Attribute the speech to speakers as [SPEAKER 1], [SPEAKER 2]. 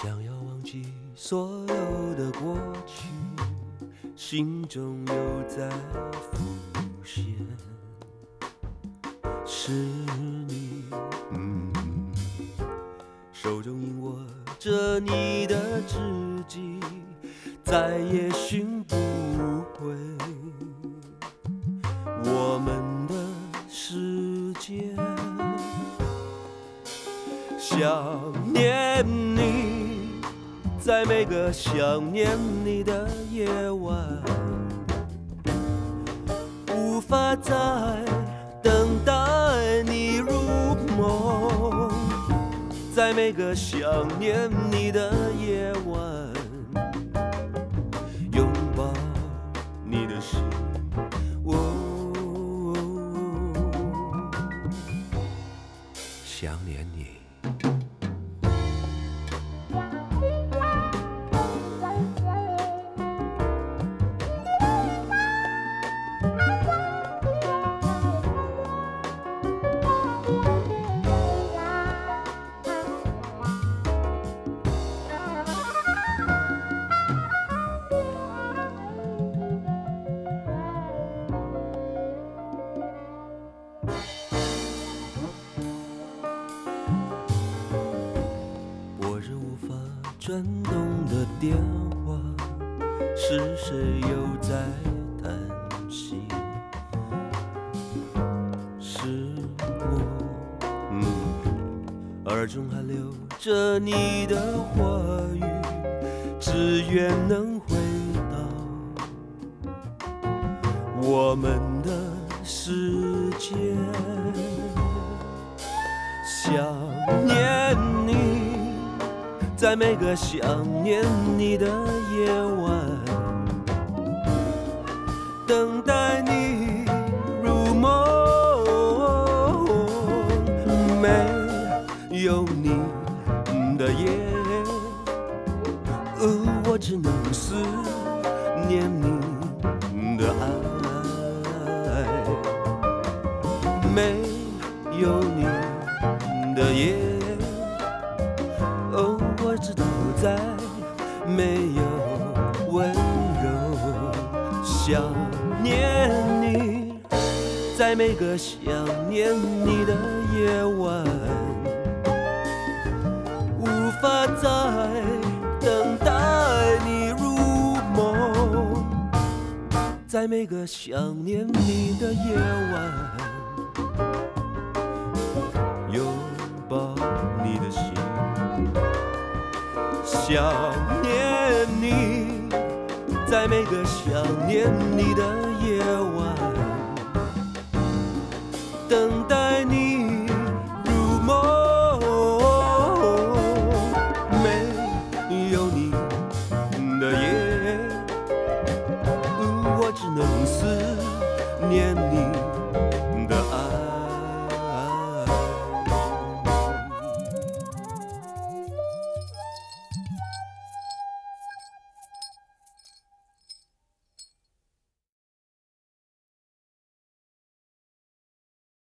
[SPEAKER 1] 想要忘记所有的过去，心中又在浮现，是你，手中紧握着你的指迹，再也寻不回我们的世界。想念你，在每个想念你的夜晚，无法再等待你入梦，在每个想念你的夜晚，拥抱你的心。想念你。转动的电话，是谁又在叹息？是我，耳中还留着你的话语，只愿能回到我们的世界。想念你，在每个想念你的夜晚，等待你入梦，没有你的夜，我只能思念你的爱，没有你的夜，我知道再没有温柔。想念你，在每个想念你的夜晚，无法再等待你入梦，在每个想念你的夜晚，拥抱你的心。想念你，在每个想念你的夜晚，等待你入梦，没有你的夜，我只能思念你